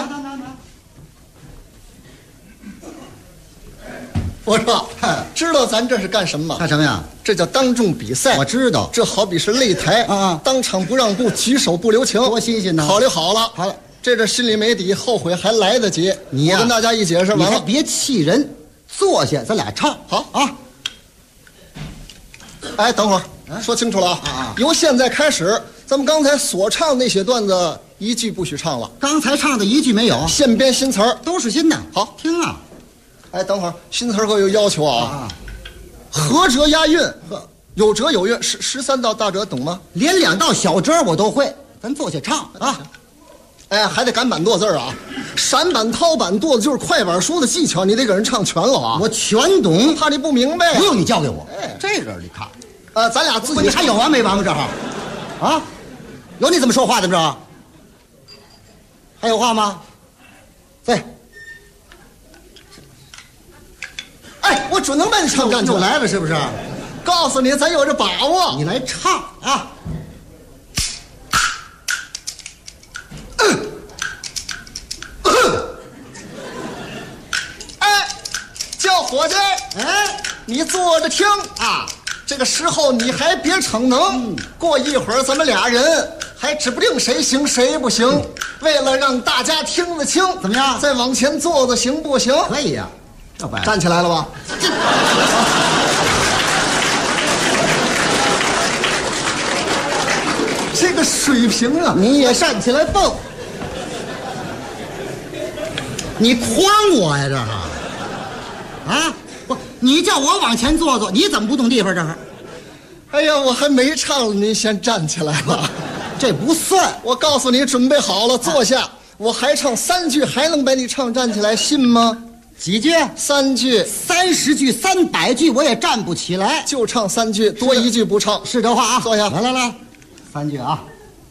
我说，知道咱这是干什么吗？ 干什么呀？ 这叫当众比赛。 我知道， 这好比是擂台啊， 当场不让步，举手不留情， 多新鲜呢！ 考虑好了， 好了， 这心里没底，后悔还来得及。 你呀， 我跟大家一解释，完了， 别气人，坐下，咱俩唱。 好啊。哎，等会儿，说清楚了啊！由现在开始，咱们刚才所唱那些段子，一句不许唱了。 刚才唱的一句没有， 现编新词儿， 都是新的。 好， 听啊。 哎，等会儿，新词儿可有要求啊！合辙押韵，有辙有韵，13道大辙懂吗？ 连2道小辙我都会，咱坐下唱啊！ 哎，还得赶板跺字儿啊！闪板、掏板、跺字就是快板说的技巧，你得给人唱全了啊！ 我全懂， 怕你不明白， 不用你教给我。 哎， 这人你看， 咱俩自己， 你还有完没完吗？这哈，啊，有你怎么说话的这？还有话吗？对。 哎，我准能把你唱站起来。 又来了是不是？ 告诉你，咱有这把握。 你来唱啊！ 哎，叫伙计， 哎， 你坐着听啊。 这个时候你还别逞能，过一会儿咱们俩人还指不定谁行谁不行。为了让大家听得清， 怎么样？ 再往前坐坐行不行？ 可以呀。 站起来了吧？这个水平啊！ 你也站起来蹦！你诓我呀，这是？啊，不，你叫我往前坐坐，你怎么不动地方？这是？ 哎呀，我还没唱了，您先站起来了。 这不算。 我告诉你，准备好了，坐下。我还唱3句，还能把你唱站起来，信吗？ 几句 ？3句 ，30句，300句，我也站不起来。 就唱3句，多1句不唱。 是这话啊！ 坐下， 来，3句啊。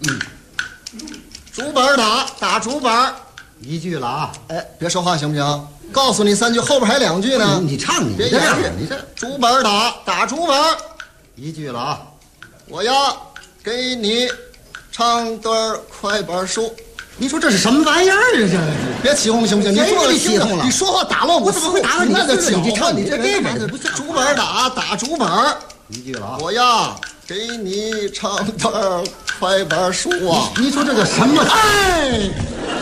竹板打竹板 ，1句了啊！ 哎，别说话行不行？告诉你3句，后边还2句呢。 你唱，你别犹豫。 你这竹板打竹板 ，1句了啊！ 我要给你唱段快板书。 你说这是什么玩意儿啊？这别起哄行不行？你说起哄了， 你说话打乱我怎么会打乱你？ 那叫搅和， 你这竹板打竹板 ，1句了啊！ 我要给你唱段快板书啊！ 你说这叫什么？ 哎，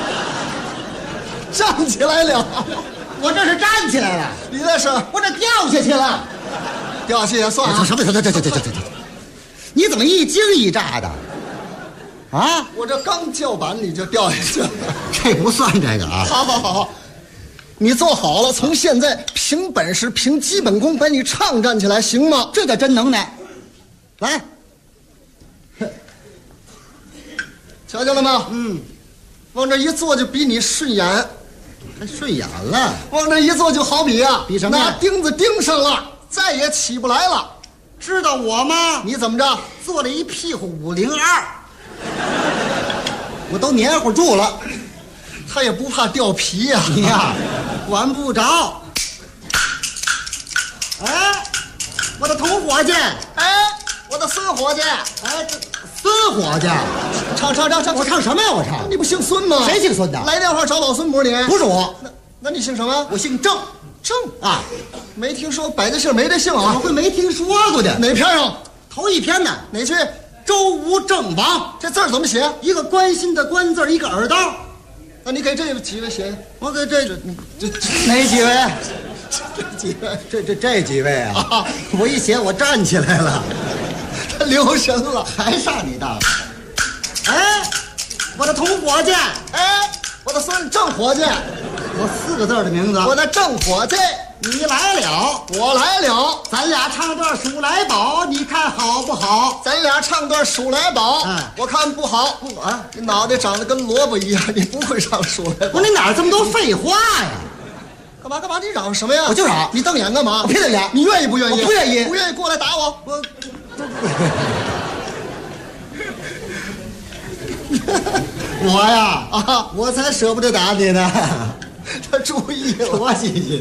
站起来了！ 我这是站起来了， 你这是我这掉下去了， 掉下去算了。 什么？这，你怎么一惊一乍的？啊！ 我这刚叫板你就掉下去了， 这不算这个啊！ 好，你做好了，从现在凭本事、凭基本功把你唱站起来，行吗？ 这叫真能耐！来， 瞧见了吗？往这一坐就比你顺眼， 还顺眼了。 往这一坐就好比啊， 比什么？ 拿钉子钉上了，再也起不来了。 知道我吗？ 你怎么着？ 坐了一屁股502，我都黏糊住了。 他也不怕掉皮呀， 你呀，管不着。哎，我的童伙计， 哎，我的孙伙计， 哎，这孙伙计， 唱， 我唱什么呀？我唱， 你不姓孙吗？ 谁姓孙的？ 来电话找老孙不是你？ 不是我， 那你姓什么？ 我姓郑。 郑啊， 没听说，摆的姓没这姓啊？ 我会没听说过的。 哪篇上？ 头一篇呢？ 哪句？ 周吴郑王， 这字怎么写？ 一个关心的关字，一个耳刀。 那你给这几位写？ 我给这哪几位？ 这几位啊！我一写我站起来了， 他留神了， 还上你当。哎，我的童伙计， 哎，我的孙郑伙计， 我4个字的名字。 我的郑伙计， 你来了， 我来了， 咱俩唱段《数来宝》，你看好不好？ 咱俩唱段《数来宝》，我看不好。 不啊， 你脑袋长得跟萝卜一样，你不会唱《数来宝》。 不是你哪这么多废话呀？ 干嘛？你嚷什么呀？ 我就嚷。 你瞪眼干嘛？ 我偏瞪眼。 你愿意不愿意？ 我不愿意。 不愿意过来打我。 我呀我才舍不得打你呢。 他注意了， 多新鲜！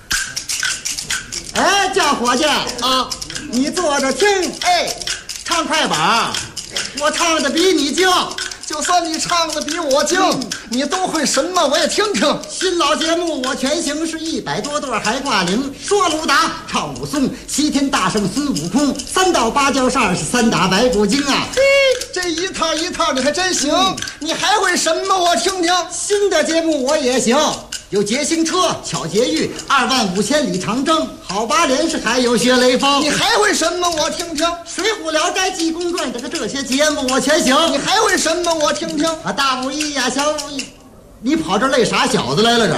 哎，叫伙计啊，你坐着听， 哎， 唱快板，我唱的比你精。 就算你唱的比我精，你都会什么？我也听听。 新老节目我全行，是100多对还挂铃，说武打，唱武松，齐天大圣孙悟空，3到8交扇是3打白骨精啊！ 这一套你还真行。你还会什么？我听听。 新的节目我也行，有捷星车、巧捷玉、25000里长征、好8连是还有学雷锋。 你还会什么？我听听。 水浒聊斋济公传这些节目我全行。 你还会什么？我听听。 啊，大武艺呀，小武艺，你跑这累傻小子来了这？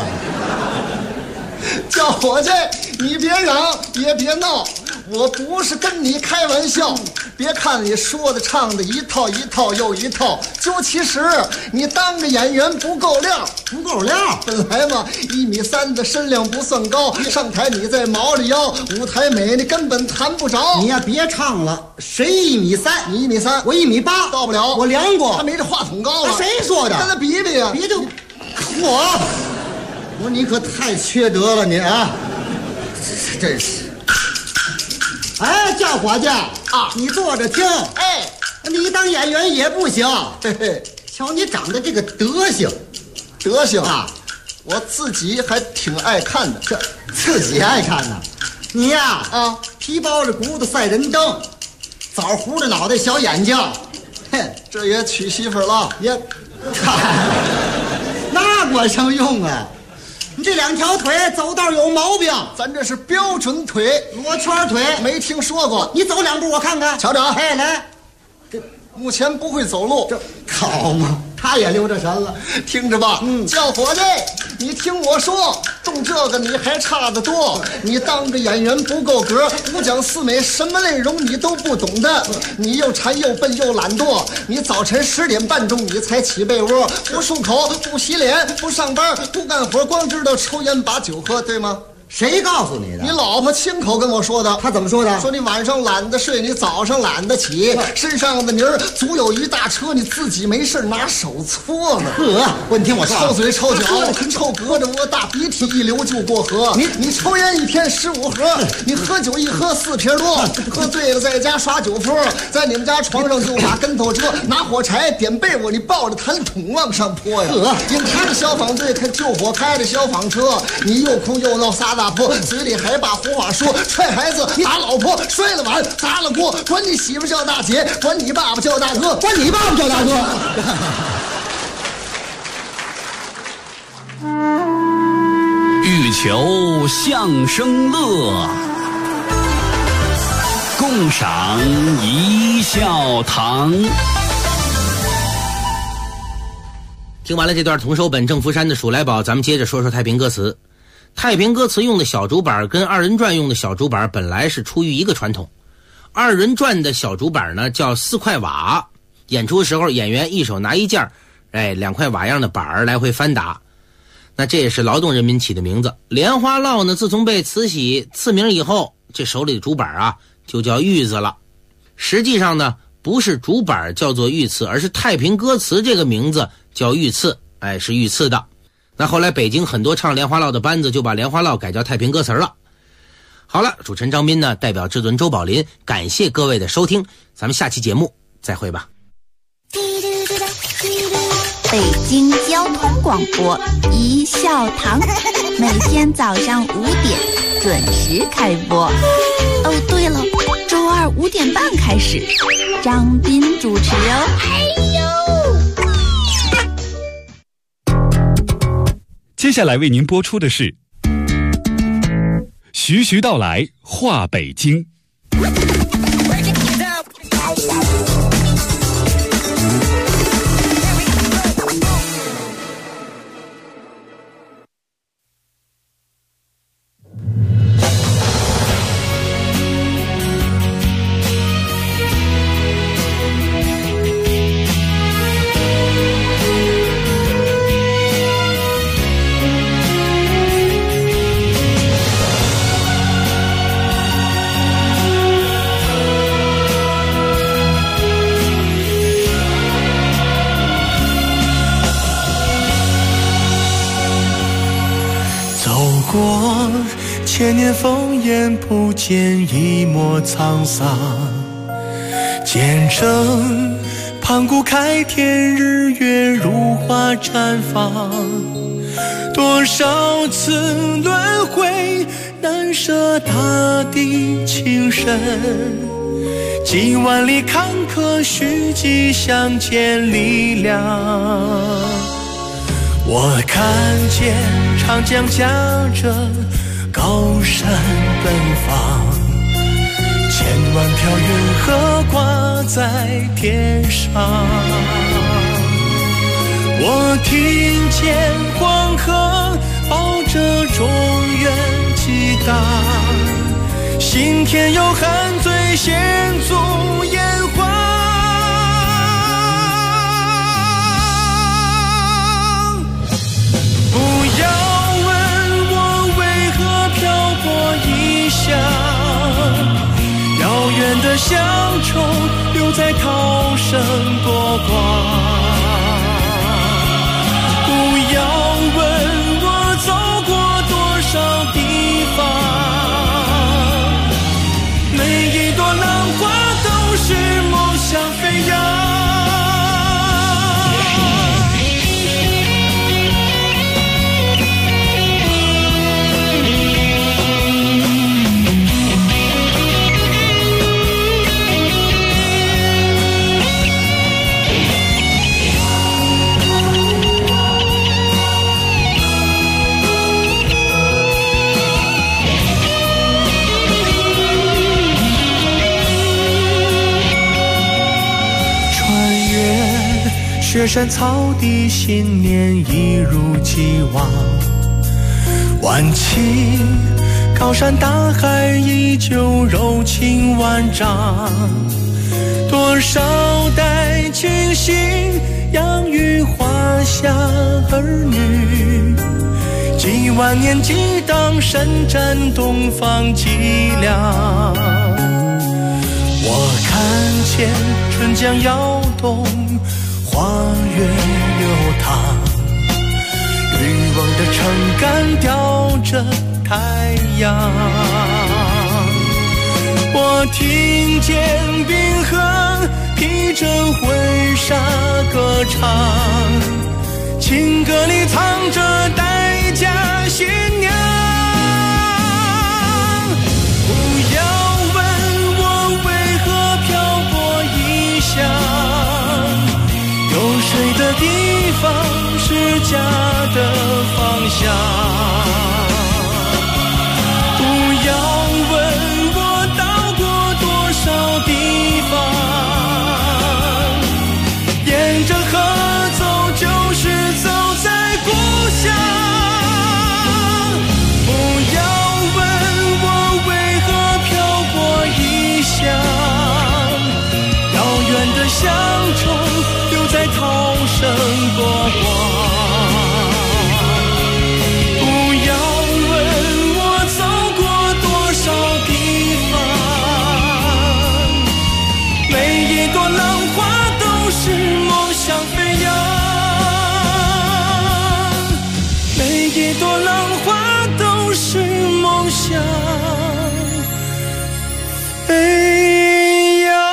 叫伙计，你别嚷也别闹，我不是跟你开玩笑。别看你说的唱的一套又一套，究其实你当个演员不够料。本来嘛1.3米的身量不算高，上台你再毛着腰，舞台美你根本谈不着。 你呀别唱了，谁1.3米？ 你1.3米， 我1.8米， 到不了。 我量过， 他没这话筒高了。 谁说的？ 跟他比比呀， 别就我说你可太缺德了你啊！真是。哎，叫伙计啊，你坐着听。 哎， 你当演员也不行。 嘿嘿， 瞧你长得这个德行啊，我自己还挺爱看的。 这自己爱看呢？你呀皮包着骨头赛人灯，枣糊着脑袋小眼睛， 嘿，这也娶媳妇了也，那管上用啊？你这2条腿走道有毛病， 咱这是标准腿， 罗圈腿， 没听说过。 你走2步我看看， 瞧瞧。 哎，来， 这目前不会走路， 这好嘛？他也留着神了， 听着吧。叫伙计，你听我说，动这个你还差得多。你当个演员不够格，5讲4美什么内容你都不懂的。你又馋又笨又懒惰，你早晨10点半钟你才起被窝，不漱口不洗脸不上班不干活，光知道抽烟把酒喝，对吗？ 谁告诉你的？ 你老婆亲口跟我说的。 她怎么说的？ 说你晚上懒得睡，你早上懒得起，身上的泥儿足有一大车，你自己没事拿手搓呢。 不，你听我说， 臭嘴臭脚，臭胳肢窝，大鼻涕一流就过河。你抽烟1天15盒，你喝酒一喝4瓶多，喝醉了在家耍酒疯，在你们家床上就把跟头遮，拿火柴点被窝，你抱着痰桶往上泼呀。警察的消防队开救火开的消防车，你又哭又闹撒大大婆，嘴里还把胡话说，踹孩子，你打老婆，摔了碗，砸了锅，管你媳妇叫大姐，管你爸爸叫大哥，管你爸爸叫大哥。 欲求相声乐，共赏一笑堂。 听完了这段童手本郑福山的《数来宝》，咱们接着说说太平歌词。太平歌词用的小竹板跟二人转用的小竹板本来是出于一个传统。二人转的小竹板呢叫4块瓦，演出时候演员一手拿一件2块瓦样的板来回翻打。那这也是劳动人民起的名字。莲花落呢自从被慈禧赐名以后，这手里的竹板啊就叫玉子了。实际上呢不是竹板叫做御赐，而是太平歌词这个名字叫御赐，是御赐的。那后来北京很多唱莲花落的班子就把莲花落改叫太平歌词了。好了，主持人张斌呢代表制作人周宝林感谢各位的收听，咱们下期节目再会吧。 北京交通广播一笑堂，每天早上5点准时开播。哦，对了，周二5点半开始，张斌主持哦。 接下来为您播出的是徐徐道来话北京。 千年烽烟不见一抹沧桑，见证盘古开天，日月如花绽放。多少次轮回，难舍大地情深，几万里坎坷，虚迹相见力量。我看见长江夹着高山奔放，千万条云河挂在天上。我听见黄河抱着中原激荡，心田有汉醉险阻炎黄。不要问我为何漂泊异乡，遥远的乡愁留在涛声波光。不要问我走过多少地方，每一朵浪花都是梦想飞扬。雪山草地，信念一如既往。万顷高山大海，依旧柔情万丈。多少代清醒，养育华夏儿女。几万年激荡，深占东方脊梁。我看见春江摇动，花月流淌，渔翁的撑杆吊着太阳。我听见冰河披着婚纱歌唱，情歌里藏着待嫁新娘。 下的方向。不要问我到过多少地方，沿着河走就是走在故乡。不要问我为何漂泊异乡，遥远的乡愁留在涛声波光。不要问我走过多少地方，每一朵浪花都是梦想飞扬，每一朵浪花都是梦想飞扬。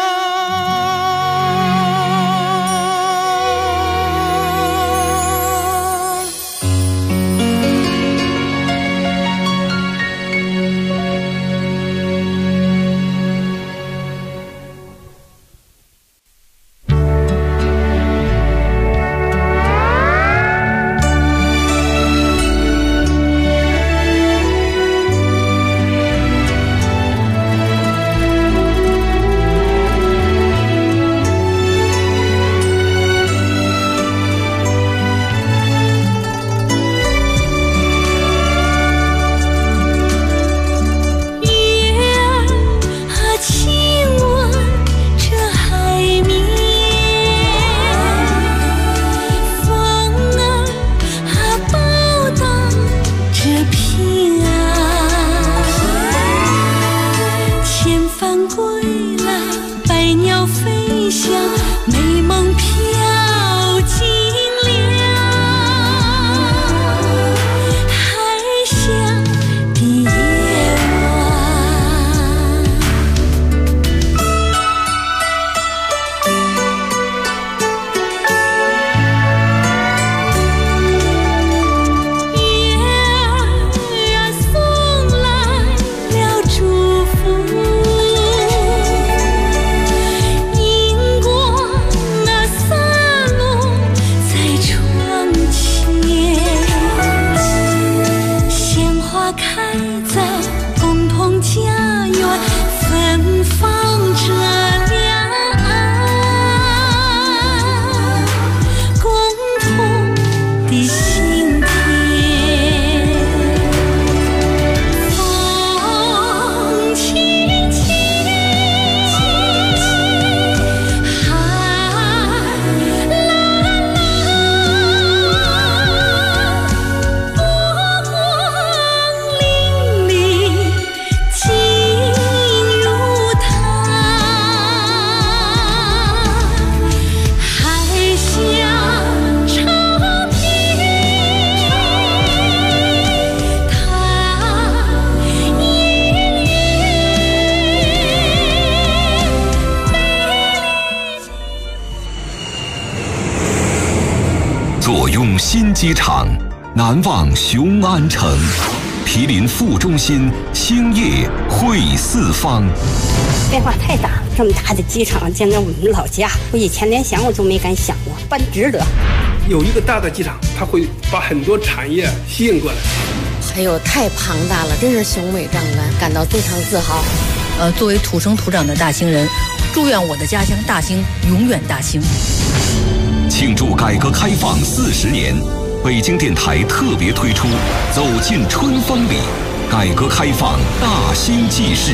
新机场，难忘雄安城，毗邻副中心，兴业汇四方。 变化太大，这么大的机场建在我们老家，我以前连想我都没敢想过，办值得。 有一个大的机场，它会把很多产业吸引过来。 哎呦，太庞大了，真是雄伟壮观，感到非常自豪。 作为土生土长的大兴人，祝愿我的家乡大兴永远大兴。 庆祝改革开放40年，北京电台特别推出《走进春风里》，改革开放大兴纪事。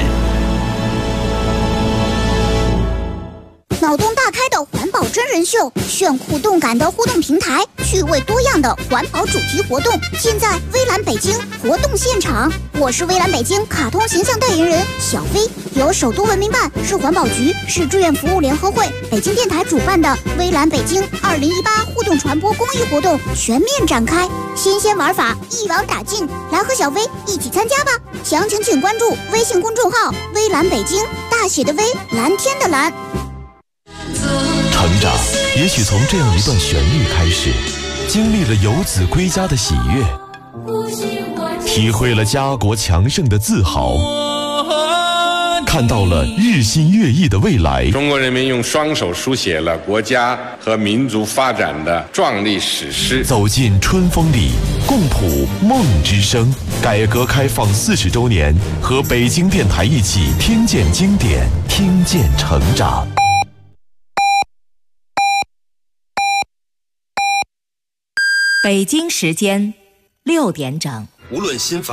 脑洞大开的环保真人秀，炫酷动感的互动平台，趣味多样的环保主题活动，尽在微蓝北京活动现场。我是微蓝北京卡通形象代言人小飞，由首都文明办、市环保局、市志愿服务联合会、北京电台主办的微蓝北京2018互动传播公益活动全面展开，新鲜玩法一网打尽，来和小飞一起参加吧！详情请关注微信公众号“微蓝北京”，大写的微，蓝天的蓝。 成长也许从这样一段旋律开始，经历了游子归家的喜悦，体会了家国强盛的自豪， 看到了日新月异的未来。 中国人民用双手书写了国家和民族发展的壮丽史诗。 走进春风里，共谱梦之声。改革开放40周年，和北京电台一起听见经典，听见成长。 北京时间6点整。 无论新法